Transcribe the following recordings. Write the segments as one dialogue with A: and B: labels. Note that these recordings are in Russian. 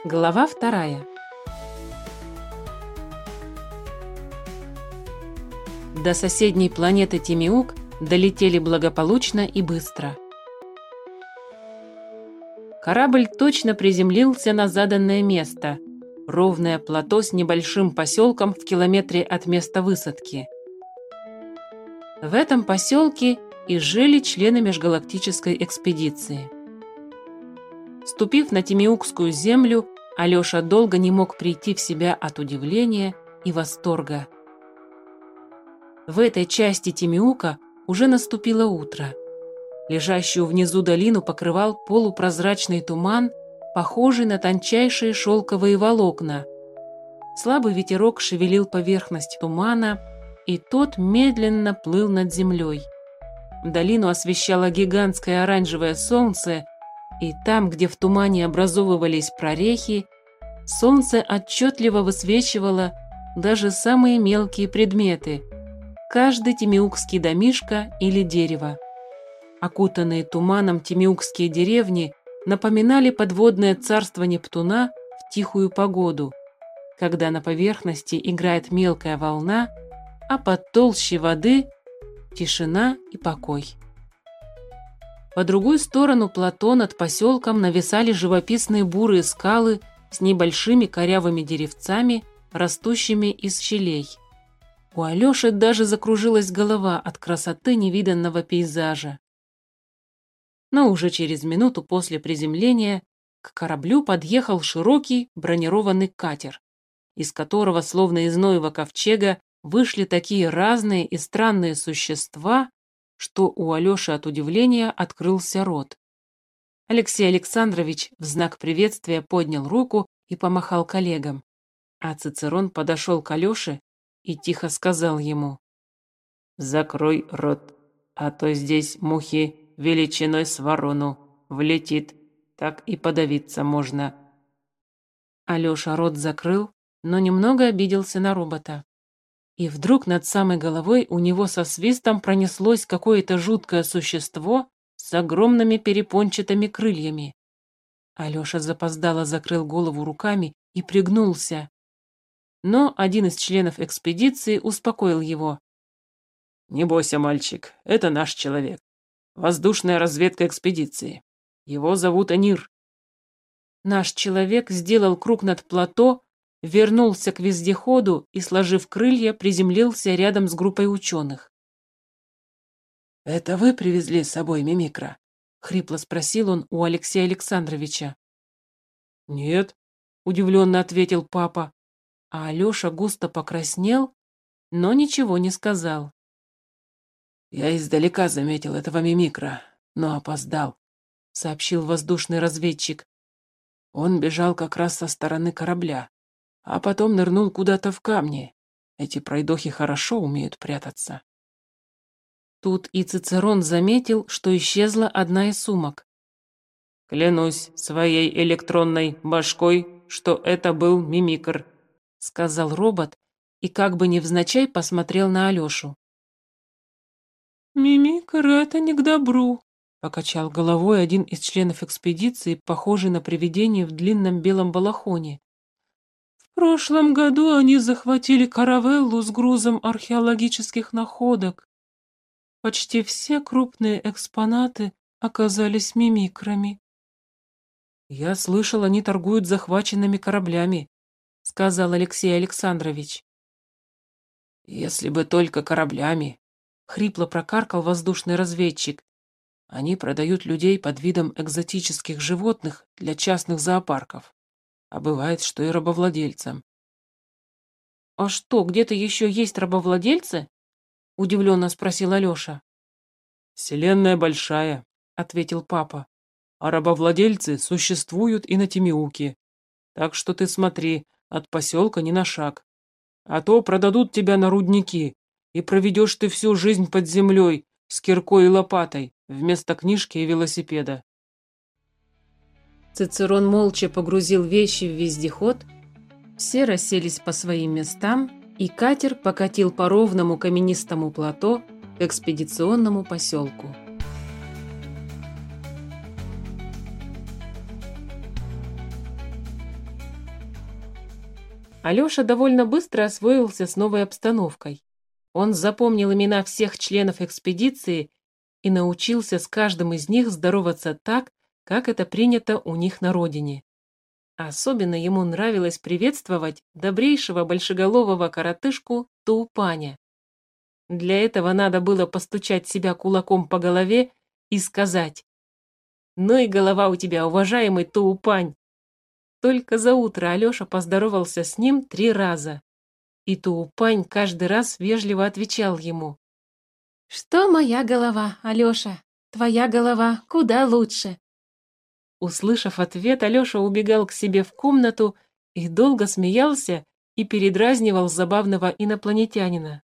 A: Глава 2. До соседней планеты Тимиук долетели благополучно и быстро. Корабль точно приземлился на заданное место – ровное плато с небольшим поселком в километре от места высадки. В этом поселке и жили члены межгалактической экспедиции. Ступив на Тимиукскую землю, Алёша долго не мог прийти в себя от удивления и восторга. В этой части Тимиука уже наступило утро. Лежащую внизу долину покрывал полупрозрачный туман, похожий на тончайшие шелковые волокна. Слабый ветерок шевелил поверхность тумана, и тот медленно плыл над землей. Долину освещало гигантское оранжевое солнце, и там, где в тумане образовывались прорехи, солнце отчетливо высвечивало даже самые мелкие предметы, каждый тимиукский домишко или дерево. Окутанные туманом тимиукские деревни напоминали подводное царство Нептуна в тихую погоду, когда на поверхности играет мелкая волна, а под толщей воды тишина и покой. По другую сторону плато над поселком нависали живописные бурые скалы с небольшими корявыми деревцами, растущими из щелей. У Алёши даже закружилась голова от красоты невиданного пейзажа. Но уже через минуту после приземления к кораблю подъехал широкий бронированный катер, из которого, словно из Ноева ковчега, вышли такие разные и странные существа, что у Алёши от удивления открылся рот. Алексей Александрович в знак приветствия поднял руку и помахал коллегам, а Цицерон подошел к Алёше и тихо сказал ему: «Закрой рот, а то здесь мухи величиной с ворону влетит, так и подавиться можно». Алёша рот закрыл, но немного обиделся на робота. И вдруг над самой головой у него со свистом пронеслось какое-то жуткое существо с огромными перепончатыми крыльями. Алёша запоздало закрыл голову руками и пригнулся. Но один из членов экспедиции успокоил его. «Не бойся, мальчик, это наш человек. Воздушная разведка экспедиции. Его зовут Энир». Наш человек сделал круг над плато, вернулся к вездеходу и, сложив крылья, приземлился рядом с группой ученых. «Это вы привезли с собой Мимикра?» — хрипло спросил он у Алексея Александровича. «Нет», — удивленно ответил папа, а Алёша густо покраснел, но ничего не сказал. «Я издалека заметил этого Мимикра, но опоздал», — сообщил воздушный разведчик. «Он бежал как раз со стороны корабля, а потом нырнул куда-то в камни. Эти пройдохи хорошо умеют прятаться». Тут и Цицерон заметил, что исчезла одна из сумок. «Клянусь своей электронной башкой, что это был Мимикр», — сказал робот и как бы невзначай посмотрел на Алёшу. «Мимикр — это не к добру», — покачал головой один из членов экспедиции, похожий на привидение в длинном белом балахоне. «В прошлом году они захватили каравеллу с грузом археологических находок. Почти все крупные экспонаты оказались мимикрами». «Я слышал, они торгуют захваченными кораблями», — сказал Алексей Александрович. «Если бы только кораблями», — хрипло прокаркал воздушный разведчик. «Они продают людей под видом экзотических животных для частных зоопарков. А бывает, что и рабовладельцам». «А что, где-то еще есть рабовладельцы?» — удивленно спросил Алёша. «Вселенная большая», — ответил папа. «А рабовладельцы существуют и на Тимиуке. Так что ты смотри, от поселка ни на шаг. А то продадут тебя на рудники, и проведешь ты всю жизнь под землей с киркой и лопатой вместо книжки и велосипеда». Цицерон молча погрузил вещи в вездеход, все расселись по своим местам, и катер покатил по ровному каменистому плато к экспедиционному поселку. Алёша довольно быстро освоился с новой обстановкой. Он запомнил имена всех членов экспедиции и научился с каждым из них здороваться так, как это принято у них на родине. Особенно ему нравилось приветствовать добрейшего большеголового коротышку Туупаня. Для этого надо было постучать себя кулаком по голове и сказать: «Ну и голова у тебя, уважаемый Туупань!» Только за утро Алёша поздоровался с ним 3 раза. И Туупань каждый раз вежливо отвечал ему:
B: «Что моя голова, Алёша? Твоя голова куда лучше».
A: Услышав ответ, Алёша убегал к себе в комнату и долго смеялся и передразнивал забавного инопланетянина.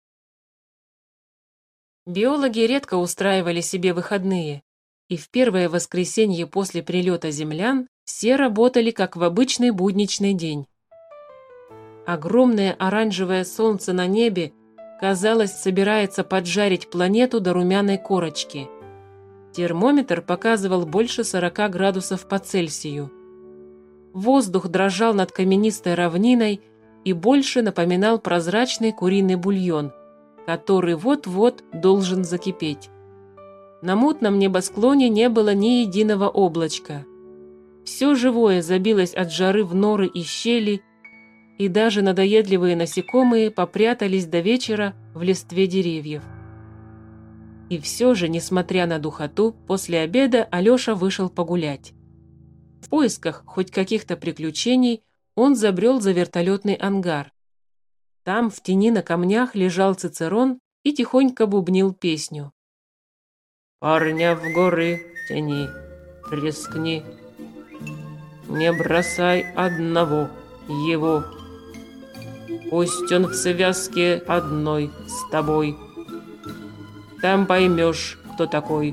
A: Биологи редко устраивали себе выходные, и в первое воскресенье после прилета землян все работали как в обычный будничный день. Огромное оранжевое солнце на небе, казалось, собирается поджарить планету до румяной корочки. Термометр показывал больше 40 градусов по Цельсию. Воздух дрожал над каменистой равниной и больше напоминал прозрачный куриный бульон, который вот-вот должен закипеть. На мутном небосклоне не было ни единого облачка. Все живое забилось от жары в норы и щели, и даже надоедливые насекомые попрятались до вечера в листве деревьев. И все же, несмотря на духоту, после обеда Алёша вышел погулять. В поисках хоть каких-то приключений он забрел за вертолетный ангар. Там в тени на камнях лежал Цицерон и тихонько бубнил песню. «Парня в горы тяни, рискни, не бросай одного его. Пусть он в связке одной с тобой. Там поймешь, кто такой».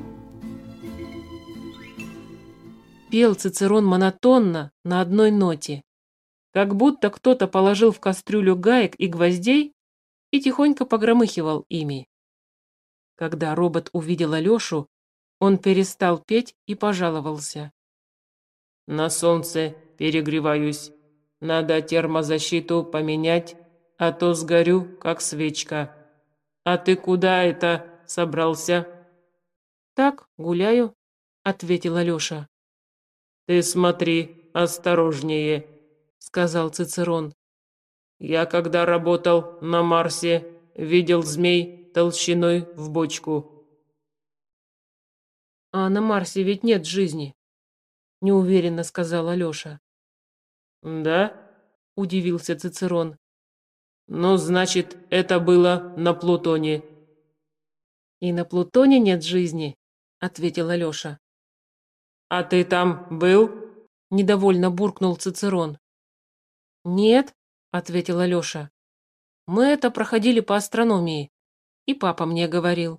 A: Пел Цицерон монотонно, на одной ноте, как будто кто-то положил в кастрюлю гаек и гвоздей и тихонько погромыхивал ими. Когда робот увидел Алёшу, он перестал петь и пожаловался. «На солнце перегреваюсь. Надо термозащиту поменять, а то сгорю, как свечка. А ты куда это собрался?» «Так, гуляю», — ответил Алёша. «Ты смотри, осторожнее», — сказал Цицерон. «Я, когда работал на Марсе, видел змей толщиной в бочку». «А на Марсе ведь нет жизни», — неуверенно сказал Алёша. «Да?» — удивился Цицерон. «Ну, значит, это было на Плутоне». «И на Плутоне нет жизни», — ответил Алёша. «А ты там был?» — недовольно буркнул Цицерон. «Нет», — ответил Алёша. «Мы это проходили по астрономии, и папа мне говорил».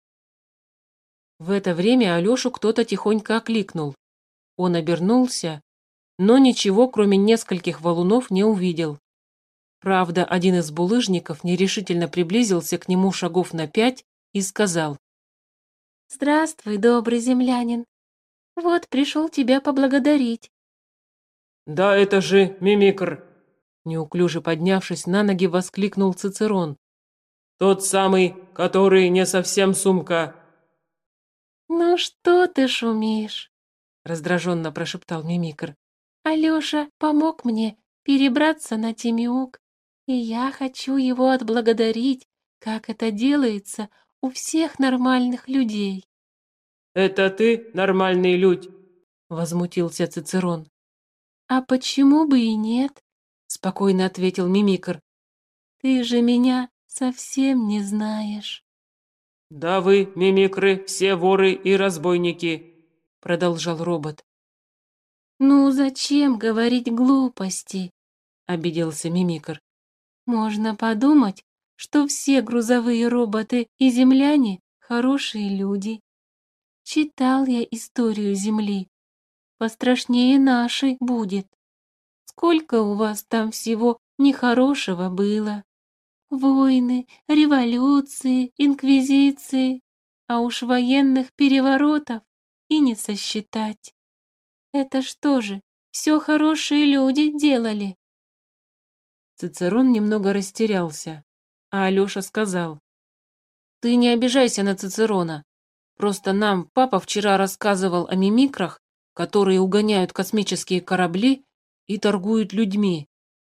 A: В это время Алёшу кто-то тихонько окликнул. Он обернулся, но ничего, кроме нескольких валунов, не увидел. Правда, один из булыжников нерешительно приблизился к нему шагов на 5 и сказал:
B: «Здравствуй, добрый землянин. Вот пришел тебя поблагодарить».
C: «Да это же Мимикр!»
A: Неуклюже поднявшись на ноги, воскликнул Цицерон.
C: «Тот самый, который не совсем сумка!»
B: «Ну что ты шумишь?»
A: — раздраженно прошептал Мимикр.
B: «Алёша помог мне перебраться на Тимиук, и я хочу его отблагодарить, как это делается у всех нормальных людей».
C: «Это ты нормальный людь!»
A: — возмутился Цицерон.
B: «А почему бы и нет?» —
A: спокойно ответил Мимикр.
B: «Ты же меня совсем не знаешь».
C: «Да вы, мимикры, все воры и разбойники!»
A: — продолжал робот.
B: «Ну зачем говорить глупости?»
A: — обиделся Мимикр.
B: «Можно подумать, что все грузовые роботы и земляне хорошие люди. Читал я историю Земли. Пострашнее нашей будет. Сколько у вас там всего нехорошего было? Войны, революции, инквизиции, а уж военных переворотов и не сосчитать. Это что же, все хорошие люди делали?»
A: Цицерон немного растерялся, а Алёша сказал: «Ты не обижайся на Цицерона. Просто нам папа вчера рассказывал о мимикрах, которые угоняют космические корабли и торгуют людьми».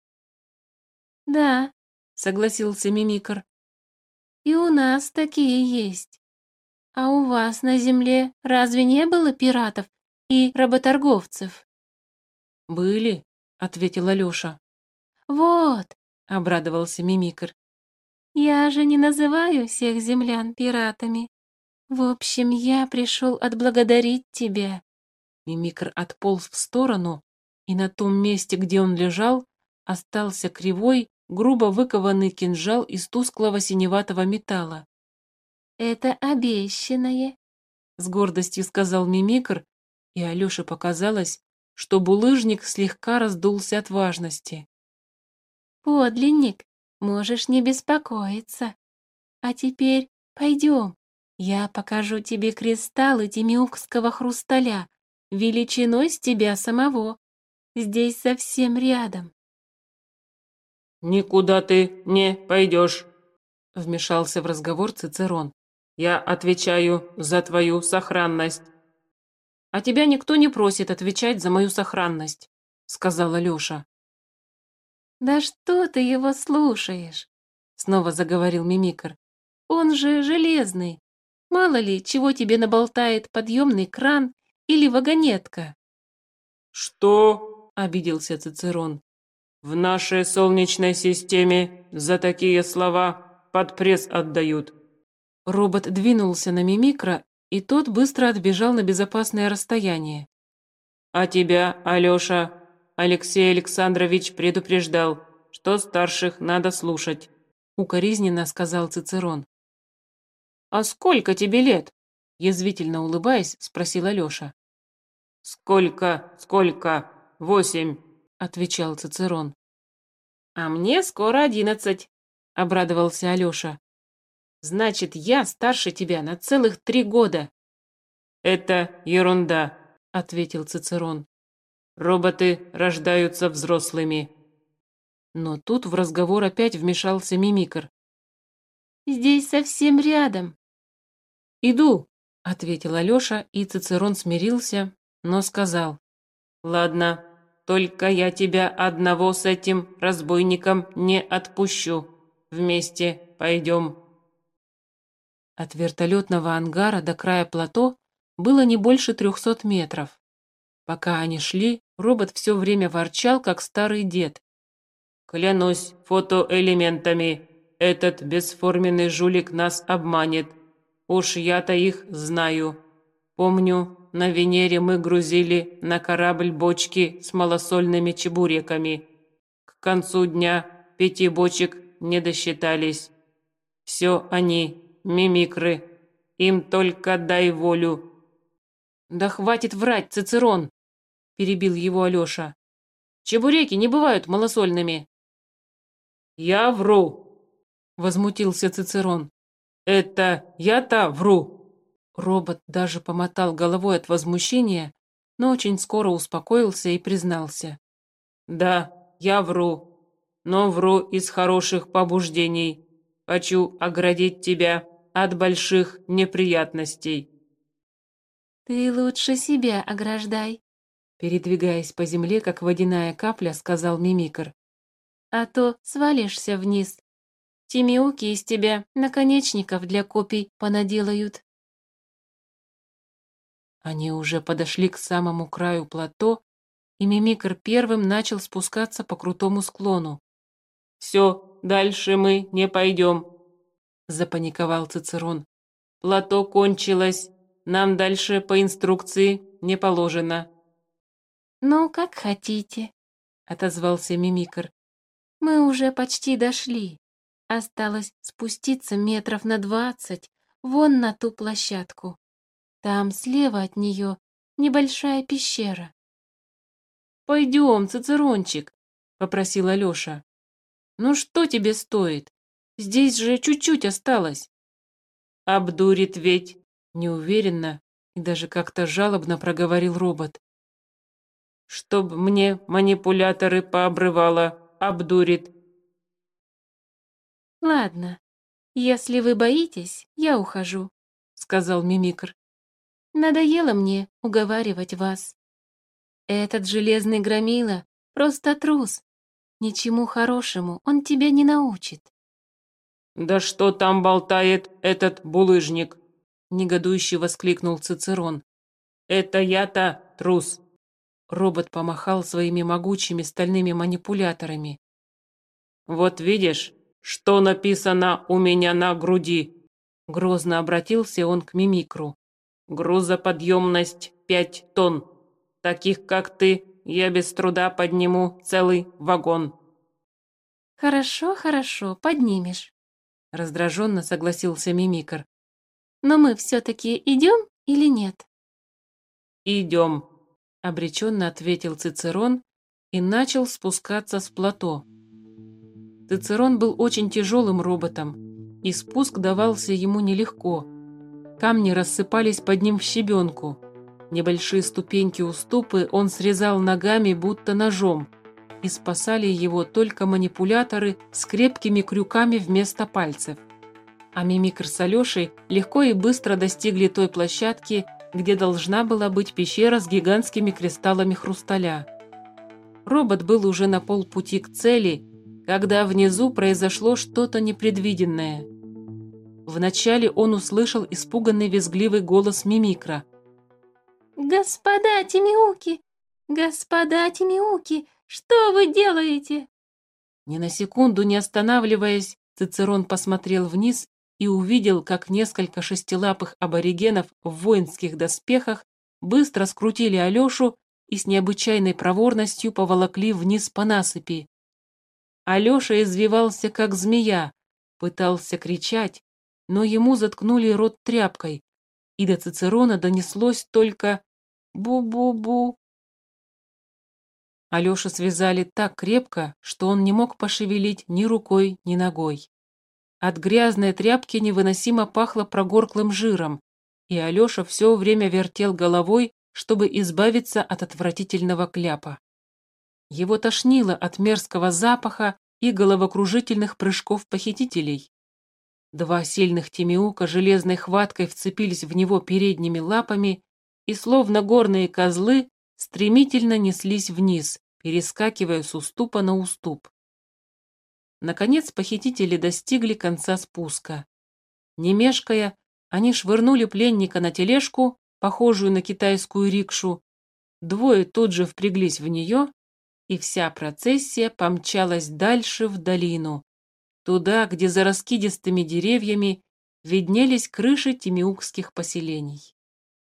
B: Да,
A: Согласился мимикр.
B: и у нас такие есть. А у вас на Земле разве не было пиратов и работорговцев?
A: «Были», — ответил Алёша.
B: Вот,
A: Обрадовался мимикр.
B: я же не называю всех землян пиратами. В общем, я пришел отблагодарить тебя.
A: Мимикр отполз в сторону, и на том месте, где он лежал, остался кривой, грубо выкованный кинжал из тусклого синеватого металла.
B: Это обещанное.
A: С гордостью сказал мимикр, и Алёше показалось, что булыжник слегка раздулся от важности.
B: Подлинник, можешь не беспокоиться. А теперь пойдем. Я покажу тебе кристаллы тимиукского хрусталя, величиной с тебя самого. Здесь совсем рядом.
C: «Никуда ты не пойдешь»,
A: — вмешался в разговор Цицерон.
C: «Я отвечаю за твою сохранность».
A: «А тебя никто не просит отвечать за мою сохранность», — сказала Лёша.
B: Да что ты его слушаешь?
A: Снова заговорил мимикр.
B: Он же железный. Мало ли, чего тебе наболтает подъемный кран или вагонетка.
C: «Что?»
A: — обиделся Цицерон.
C: «В нашей Солнечной системе за такие слова под пресс отдают».
A: Робот двинулся на мимикра, и тот быстро отбежал на безопасное расстояние.
C: «А тебя, Алёша, Алексей Александрович предупреждал, что старших надо слушать»,
A: — укоризненно сказал Цицерон. «А сколько тебе лет?» — язвительно улыбаясь, спросил Алёша.
C: «Сколько? 8».
A: — отвечал Цицерон. «А мне скоро 11», — обрадовался Алёша. «Значит, я старше тебя на целых 3 года»,
C: «Это ерунда»,
A: — ответил Цицерон.
C: «роботы рождаются взрослыми».
A: Но тут в разговор опять вмешался мимикр.
B: Здесь совсем рядом.
A: «Иду», — ответил Алёша, и Цицерон смирился, но сказал:
C: «Ладно, только я тебя одного с этим разбойником не отпущу. Вместе пойдем».
A: От вертолетного ангара до края плато было не больше 300 метров. Пока они шли, робот все время ворчал, как старый дед.
C: «Клянусь фотоэлементами, этот бесформенный жулик нас обманет. Уж я-то их знаю. Помню, на Венере мы грузили на корабль бочки с малосольными чебуреками. К концу дня 5 бочек не досчитались. Все они, мимикры. Им только дай волю».
A: «Да хватит врать, Цицерон!» – перебил его Алёша. «Чебуреки не бывают малосольными!»
C: «Я вру!»
A: – возмутился Цицерон.
C: «Это я-то вру!»
A: Робот даже помотал головой от возмущения, но очень скоро успокоился и признался.
C: «Да, я вру, но вру из хороших побуждений. Хочу оградить тебя от больших неприятностей».
B: Ты лучше себя ограждай,
A: Передвигаясь по земле, как водяная капля, сказал мимикр.
B: а то свалишься вниз. Тимиуки из тебя наконечников для копий понаделают.
A: Они уже подошли к самому краю плато, и мимикр первым начал спускаться по крутому склону.
C: «Все, дальше мы не пойдем»,
A: — запаниковал Цицерон.
C: «Плато кончилось. Нам дальше по инструкции не положено».
B: Ну, как хотите,
A: — отозвался мимикр.
B: мы уже почти дошли. Осталось спуститься метров на 20, вон на ту площадку. Там слева от нее небольшая пещера.
A: «Пойдем, Цицерончик», — попросил Алёша. «Ну что тебе стоит? Здесь же чуть-чуть осталось».
C: «Обдурит ведь»,
A: — неуверенно и даже как-то жалобно проговорил робот.
C: «чтоб мне манипуляторы пообрывало, обдурит.
B: Ладно, если вы боитесь, я ухожу,
A: сказал Мимикр.
B: надоело мне уговаривать вас. Этот железный громила просто трус. Ничему хорошему он тебя не научит.
C: «Да что там болтает этот булыжник?»
A: Негодующе воскликнул Цицерон.
C: «Это я-то трус!»
A: Робот помахал своими могучими стальными манипуляторами.
C: «Вот видишь, что написано у меня на груди?»
A: Грозно обратился он к Мимикру.
C: «Грузоподъемность 5 тонн. Таких, как ты, я без труда подниму целый вагон».
B: Хорошо, хорошо, поднимешь.
A: Раздраженно согласился Мимикр.
B: Но мы все-таки идем или нет?
C: «Идем».
A: Обреченно ответил Цицерон и начал спускаться с плато. Цицерон был очень тяжелым роботом, и спуск давался ему нелегко. Камни рассыпались под ним в щебенку. Небольшие ступеньки-уступы он срезал ногами, будто ножом, и спасали его только манипуляторы с крепкими крюками вместо пальцев. А Мимикр с Алешей легко и быстро достигли той площадки, где должна была быть пещера с гигантскими кристаллами хрусталя. Робот был уже на полпути к цели, когда внизу произошло что-то непредвиденное. Вначале он услышал испуганный визгливый голос Мимикра.
B: Господа Тимиуки! Господа Тимиуки! Что вы делаете?
A: Ни на секунду не останавливаясь, Цицерон посмотрел вниз и увидел, как несколько шестилапых аборигенов в воинских доспехах быстро скрутили Алешу и с необычайной проворностью поволокли вниз по насыпи. Алеша извивался, как змея, пытался кричать, но ему заткнули рот тряпкой, и до Цицерона донеслось только «бу-бу-бу». Алешу связали так крепко, что он не мог пошевелить ни рукой, ни ногой. От грязной тряпки невыносимо пахло прогорклым жиром, и Алеша все время вертел головой, чтобы избавиться от отвратительного кляпа. Его тошнило от мерзкого запаха и головокружительных прыжков похитителей. Два сильных Тимиука железной хваткой вцепились в него передними лапами и, словно горные козлы, стремительно неслись вниз, перескакивая с уступа на уступ. Наконец похитители достигли конца спуска. Не мешкая, они швырнули пленника на тележку, похожую на китайскую рикшу. Двое тут же впряглись в нее, и вся процессия помчалась дальше в долину, туда, где за раскидистыми деревьями виднелись крыши тимиукских поселений.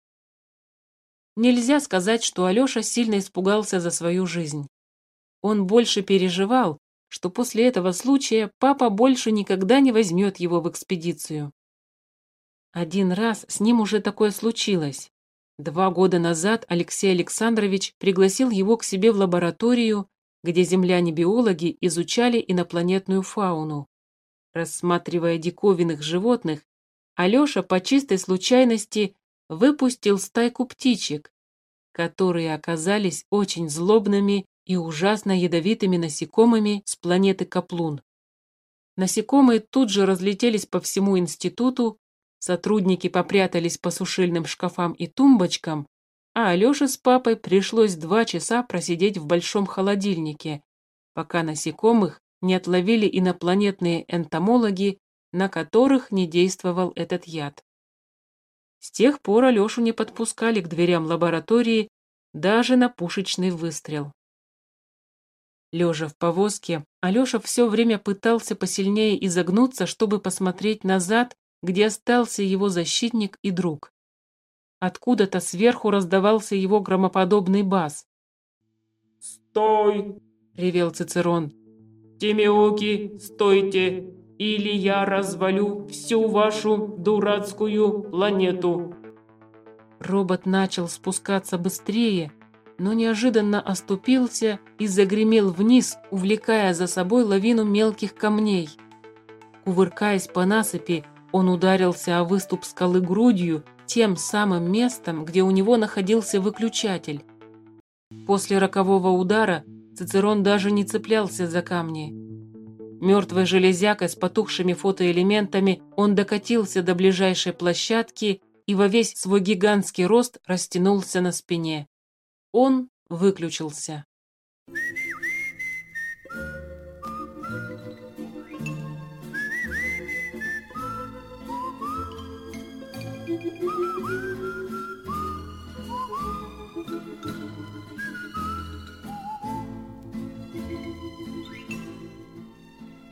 A: Нельзя сказать, что Алеша сильно испугался за свою жизнь. Он больше переживал, что после этого случая папа больше никогда не возьмет его в экспедицию. Один раз с ним уже такое случилось. 2 года назад Алексей Александрович пригласил его к себе в лабораторию, где земляне-биологи изучали инопланетную фауну. Рассматривая диковинных животных, Алеша по чистой случайности выпустил стайку птичек, которые оказались очень злобными и ужасно ядовитыми насекомыми с планеты Каплун. Насекомые тут же разлетелись по всему институту, сотрудники попрятались по сушильным шкафам и тумбочкам, а Алёше с папой пришлось 2 часа просидеть в большом холодильнике, пока насекомых не отловили инопланетные энтомологи, на которых не действовал этот яд. С тех пор Алешу не подпускали к дверям лаборатории даже на пушечный выстрел. Лежа в повозке, Алеша все время пытался посильнее изогнуться, чтобы посмотреть назад, где остался его защитник и друг. Откуда-то сверху раздавался его громоподобный бас.
C: «Стой!» —
A: ревел Цицерон.
C: «Тимиуки, стойте, или я развалю всю вашу дурацкую планету!»
A: Робот начал спускаться быстрее, но неожиданно оступился и загремел вниз, увлекая за собой лавину мелких камней. Кувыркаясь по насыпи, он ударился о выступ скалы грудью, тем самым местом, где у него находился выключатель. После рокового удара Цицерон даже не цеплялся за камни. Мертвой железякой с потухшими фотоэлементами он докатился до ближайшей площадки и во весь свой гигантский рост растянулся на спине. Он выключился.